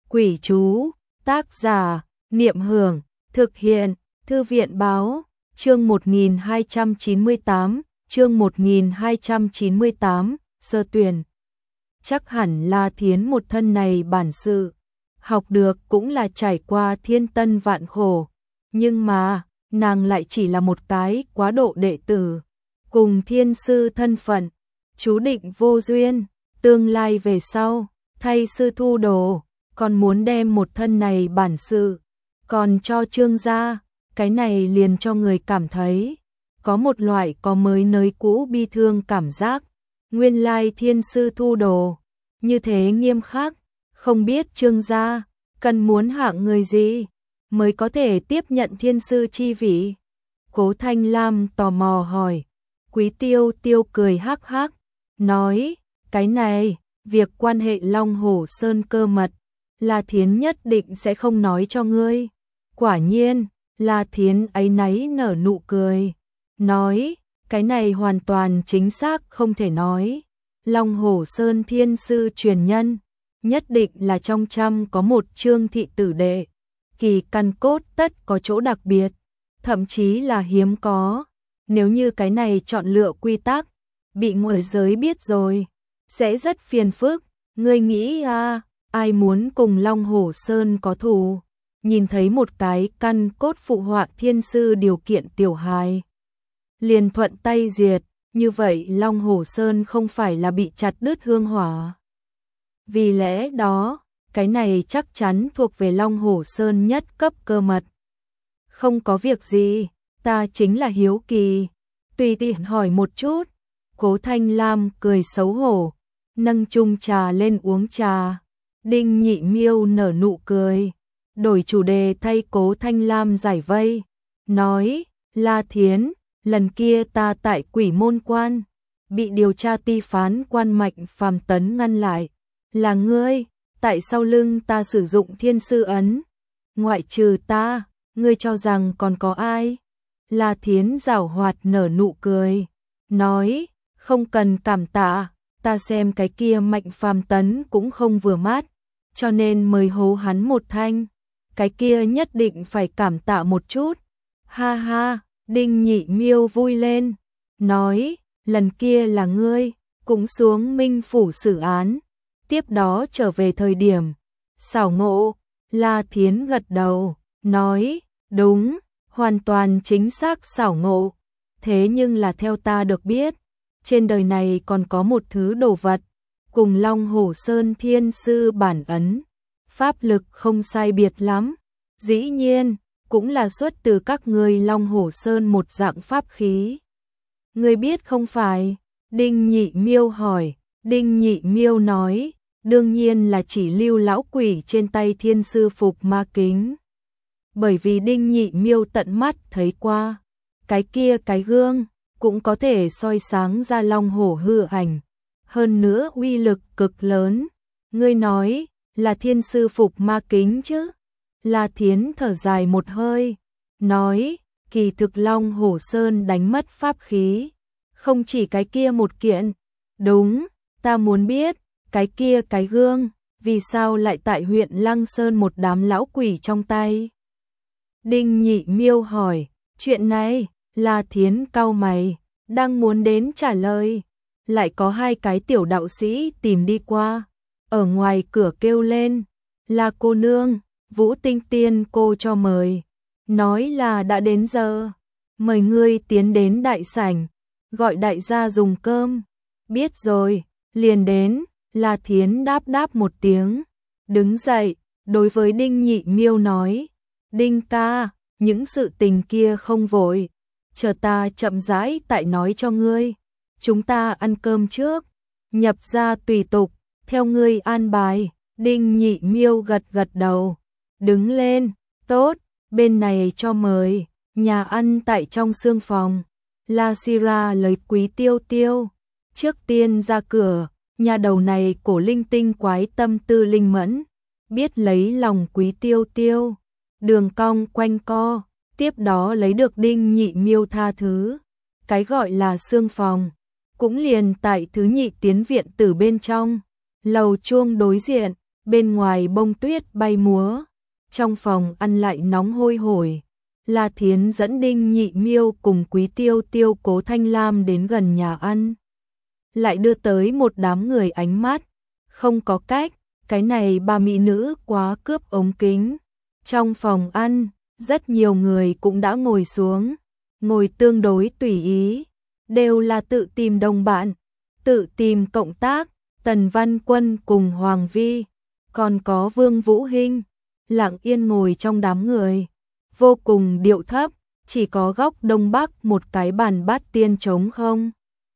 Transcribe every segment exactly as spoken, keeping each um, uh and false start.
Quỷ chú, tác giả, Niệm Hưởng, thực hiện, Thư viện báo, chương một nghìn hai trăm chín mươi tám, chương một nghìn hai trăm chín mươi tám, sơ tuyển. Chắc hẳn La Thiến một thân này bản sự, học được cũng là trải qua thiên tân vạn khổ, nhưng mà, nàng lại chỉ là một cái quá độ đệ tử, cùng thiên sư thân phận, chú định vô duyên, tương lai về sau, thay sư thu đồ, còn muốn đem một thân này bản sự, còn cho Trương gia, cái này liền cho người cảm thấy, có một loại có mới nới cũ bi thương cảm giác, nguyên lai thiên sư thu đồ, như thế nghiêm khắc, không biết Trương gia, cần muốn hạng người gì, mới có thể tiếp nhận thiên sư chi vị. Cố Thanh Lam tò mò hỏi, Quý Tiêu Tiêu cười hắc hắc, nói, cái này, việc quan hệ Long Hổ Sơn cơ mật, La Thiến nhất định sẽ không nói cho ngươi. Quả nhiên, La Thiến áy náy nở nụ cười, nói, cái này hoàn toàn chính xác không thể nói. Long Hổ Sơn thiên sư truyền nhân, nhất định là trong trăm có một Trương thị tử đệ, kỳ căn cốt tất có chỗ đặc biệt, thậm chí là hiếm có. Nếu như cái này chọn lựa quy tắc, bị ngoại giới biết rồi, sẽ rất phiền phức. Ngươi nghĩ à, ai muốn cùng Long Hổ Sơn có thù? Nhìn thấy một cái căn cốt phụ họa thiên sư điều kiện tiểu hài, liền thuận tay diệt, như vậy Long Hổ Sơn không phải là bị chặt đứt hương hỏa. Vì lẽ đó, cái này chắc chắn thuộc về Long Hổ Sơn nhất cấp cơ mật. Không có việc gì, ta chính là hiếu kỳ, tùy tiện hỏi một chút. Cố Thanh Lam cười xấu hổ, nâng chung trà lên uống trà. Đinh Nhị Miêu nở nụ cười, đổi chủ đề thay Cố Thanh Lam giải vây, nói, La Thiến, lần kia ta tại Quỷ Môn Quan, bị điều tra ti phán quan Mạnh Phàm Tấn ngăn lại, là ngươi, tại sau lưng ta sử dụng thiên sư ấn, ngoại trừ ta, ngươi cho rằng còn có ai? La Thiến giảo hoạt nở nụ cười, nói, không cần cảm tạ, ta xem cái kia Mạnh Phàm Tấn cũng không vừa mắt, cho nên mời hố hắn một thanh, cái kia nhất định phải cảm tạ một chút. Ha ha, Đinh Nhị Miêu vui lên, nói, lần kia là ngươi, cũng xuống Minh Phủ xử án, tiếp đó trở về thời điểm, xảo ngộ. La Thiến gật đầu, nói, đúng, hoàn toàn chính xác xảo ngộ, thế nhưng là theo ta được biết, trên đời này còn có một thứ đồ vật, cùng Long Hổ Sơn thiên sư bản ấn, pháp lực không sai biệt lắm, dĩ nhiên, cũng là xuất từ các ngươi Long Hổ Sơn một dạng pháp khí. Ngươi biết không phải? Đinh Nhị Miêu hỏi. Đinh Nhị Miêu nói, đương nhiên là chỉ Lưu lão quỷ trên tay thiên sư phục ma kính. Bởi vì Đinh Nhị Miêu tận mắt thấy qua, cái kia cái gương, cũng có thể soi sáng ra Long Hổ hư ảnh, hơn nữa uy lực cực lớn. Ngươi nói, là thiên sư phục ma kính chứ? La Thiến thở dài một hơi, nói, kỳ thực Long Hổ Sơn đánh mất pháp khí, không chỉ cái kia một kiện. Đúng, ta muốn biết, cái kia cái gương, vì sao lại tại huyện Lăng Sơn một đám lão quỷ trong tay? Đinh Nhị Miêu hỏi, chuyện này, La Thiến cau mày, đang muốn đến trả lời, lại có hai cái tiểu đạo sĩ tìm đi qua, ở ngoài cửa kêu lên, là cô nương, Vũ Tinh Tiên cô cho mời, nói là đã đến giờ, mời ngươi tiến đến đại sảnh, gọi đại gia dùng cơm. Biết rồi, liền đến. La Thiến đáp đáp một tiếng, đứng dậy, đối với Đinh Nhị Miêu nói, Đinh ca, những sự tình kia không vội, chờ ta chậm rãi tại nói cho ngươi, chúng ta ăn cơm trước, nhập gia tùy tục, theo ngươi an bài. Đinh Nhị Miêu gật gật đầu, đứng lên, tốt, bên này cho mời, nhà ăn tại trong xương phòng. La Sira lấy Quý Tiêu Tiêu, trước tiên ra cửa, nhà đầu này cổ linh tinh quái tâm tư linh mẫn, biết lấy lòng Quý Tiêu Tiêu, đường cong quanh co, tiếp đó lấy được Đinh Nhị Miêu tha thứ. Cái gọi là xương phòng, cũng liền tại thứ nhị tiến viện từ bên trong, lầu chuông đối diện, bên ngoài bông tuyết bay múa, trong phòng ăn lại nóng hôi hổi. La Thiến dẫn Đinh Nhị Miêu cùng Quý Tiêu Tiêu Cố Thanh Lam đến gần nhà ăn. Lại đưa tới một đám người ánh mắt. Không có cách, cái này ba mỹ nữ quá cướp ống kính. Trong phòng ăn, rất nhiều người cũng đã ngồi xuống. Ngồi tương đối tùy ý. Đều là tự tìm đồng bạn, tự tìm cộng tác. Tần Văn Quân cùng Hoàng Vi. Còn có Vương Vũ Hinh. Lặng yên ngồi trong đám người. Vô cùng điệu thấp, chỉ có góc đông bắc một cái bàn bát tiên trống không.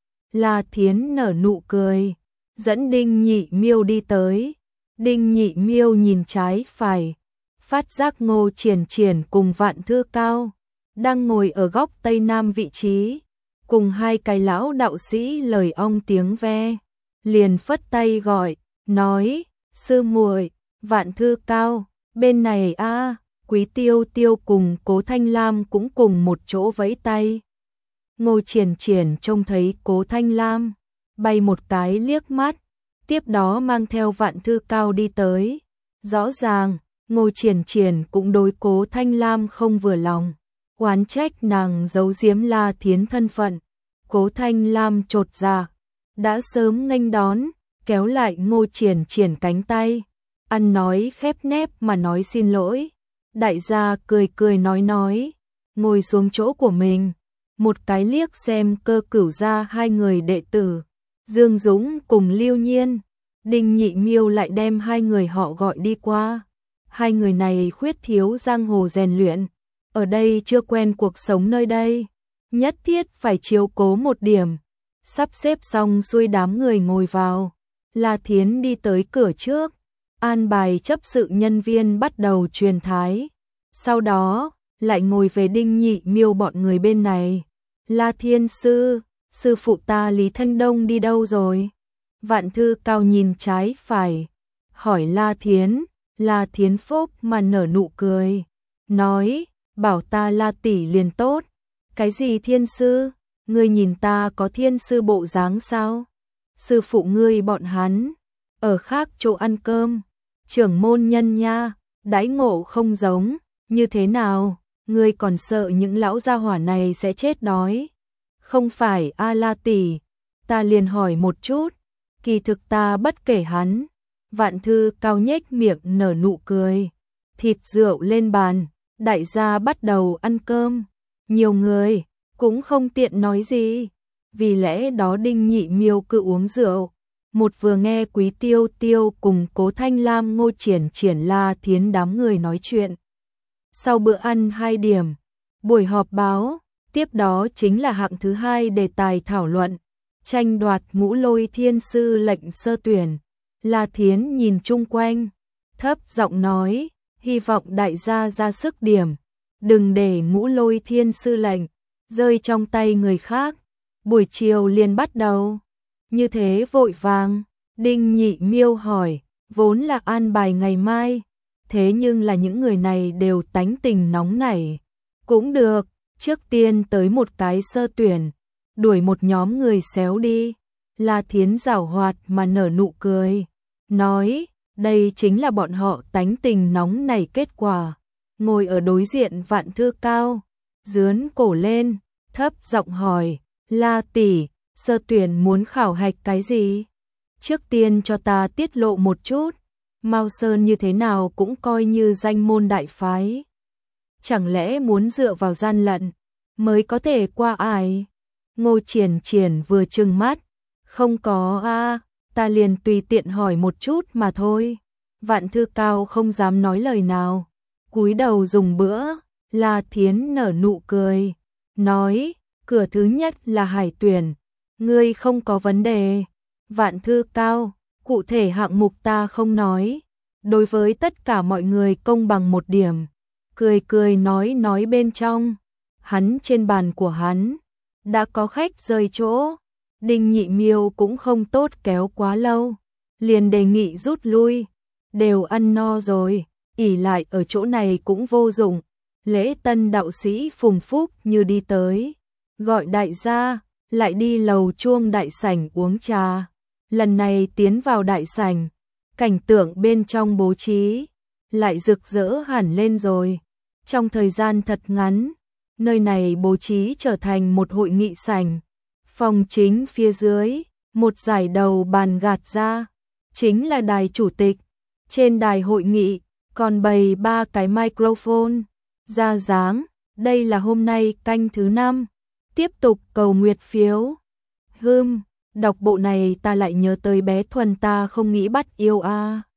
La Thiến nở nụ cười, dẫn Đinh Nhị Miêu đi tới. Đinh Nhị Miêu nhìn trái phải, phát giác Ngô Triển Triển cùng Vạn Thư Cao đang ngồi ở góc tây nam vị trí, cùng hai cái lão đạo sĩ lời ong tiếng ve, liền phất tay gọi, nói: "Sư muội, Vạn Thư Cao, bên này a." À. Quý Tiêu Tiêu cùng Cố Thanh Lam cũng cùng một chỗ vẫy tay. Ngô Triển Triển trông thấy Cố Thanh Lam, bay một cái liếc mắt, tiếp đó mang theo Vạn Thư Cao đi tới. Rõ ràng, Ngô Triển Triển cũng đối Cố Thanh Lam không vừa lòng, oán trách nàng giấu giếm La Thiến thân phận. Cố Thanh Lam chột dạ, đã sớm nghênh đón, kéo lại Ngô Triển Triển cánh tay, ăn nói khép nép mà nói xin lỗi. Đại gia cười cười nói nói, ngồi xuống chỗ của mình, một cái liếc xem Cơ Cửu gia hai người đệ tử, Dương Dũng cùng Lưu Nhiên. Đinh Nhị Miêu lại đem hai người họ gọi đi qua. Hai người này khuyết thiếu giang hồ rèn luyện, ở đây chưa quen cuộc sống nơi đây, nhất thiết phải chiếu cố một điểm. Sắp xếp xong xuôi đám người ngồi vào, La Thiến đi tới cửa trước, an bài chấp sự nhân viên bắt đầu truyền thái. Sau đó, lại ngồi về Đinh Nhị Miêu bọn người bên này. La Thiên sư, sư phụ ta Lý Thanh Đông đi đâu rồi? Vạn Thư Cao nhìn trái phải, hỏi La Thiến. La Thiến phốc mà nở nụ cười, nói, bảo ta La tỷ liền tốt. Cái gì thiên sư? Ngươi nhìn ta có thiên sư bộ dáng sao? Sư phụ ngươi bọn hắn ở khác chỗ ăn cơm, trưởng môn nhân nha, đãi ngộ không giống, như thế nào? Ngươi còn sợ những lão gia hỏa này sẽ chết đói? Không phải a La tỷ, ta liền hỏi một chút, kỳ thực ta bất kể hắn. Vạn Thư Cao nhếch miệng nở nụ cười, thịt rượu lên bàn, đại gia bắt đầu ăn cơm, nhiều người cũng không tiện nói gì, vì lẽ đó Đinh Nhị Miêu cứ uống rượu. Một vừa nghe Quý Tiêu Tiêu cùng Cố Thanh Lam, Ngô Triển Triển, La Thiến đám người nói chuyện. Sau bữa ăn hai điểm, buổi họp báo, tiếp đó chính là hạng thứ hai đề tài thảo luận, tranh đoạt Ngũ Lôi Thiên sư lệnh sơ tuyển. La Thiến nhìn chung quanh, thấp giọng nói, hy vọng đại gia ra sức điểm, đừng để Ngũ Lôi Thiên sư lệnh rơi trong tay người khác. Buổi chiều liền bắt đầu. Như thế vội vàng, Đinh Nhị Miêu hỏi, vốn là an bài ngày mai, thế nhưng là những người này đều tánh tình nóng nảy. Cũng được, trước tiên tới một cái sơ tuyển, đuổi một nhóm người xéo đi. La Thiến giảo hoạt mà nở nụ cười, nói, đây chính là bọn họ tánh tình nóng nảy kết quả. Ngồi ở đối diện Vạn Thư Cao, dướn cổ lên, thấp giọng hỏi, La tỷ, sơ tuyển muốn khảo hạch cái gì? Trước tiên cho ta tiết lộ một chút, Mao Sơn như thế nào cũng coi như danh môn đại phái. Chẳng lẽ muốn dựa vào gian lận mới có thể qua ải? Ngô Triển Triển vừa trừng mắt, không có a, à, ta liền tùy tiện hỏi một chút mà thôi. Vạn Thư Cao không dám nói lời nào, cúi đầu dùng bữa. La Thiến nở nụ cười, nói, cửa thứ nhất là hải tuyển, ngươi không có vấn đề. Vạn Thư Cao, cụ thể hạng mục ta không nói, đối với tất cả mọi người công bằng một điểm. Cười cười nói nói bên trong, hắn trên bàn của hắn đã có khách rời chỗ. Đinh Nhị Miêu cũng không tốt kéo quá lâu, liền đề nghị rút lui, đều ăn no rồi, ỉ lại ở chỗ này cũng vô dụng. Lễ Tân đạo sĩ Phùng Phúc như đi tới, gọi đại gia, lại đi lầu chuông đại sảnh uống trà. Lần này tiến vào đại sảnh, cảnh tượng bên trong bố trí lại rực rỡ hẳn lên rồi. Trong thời gian thật ngắn, nơi này bố trí trở thành một hội nghị sảnh. Phòng chính phía dưới, một dải đầu bàn gạt ra, chính là đài chủ tịch. Trên đài hội nghị, còn bày ba cái microphone, ra dáng, đây là hôm nay canh thứ năm. Tiếp tục cầu nguyệt phiếu. Hưm, đọc bộ này ta lại nhớ tới bé Thuần ta không nghĩ bắt yêu a. À.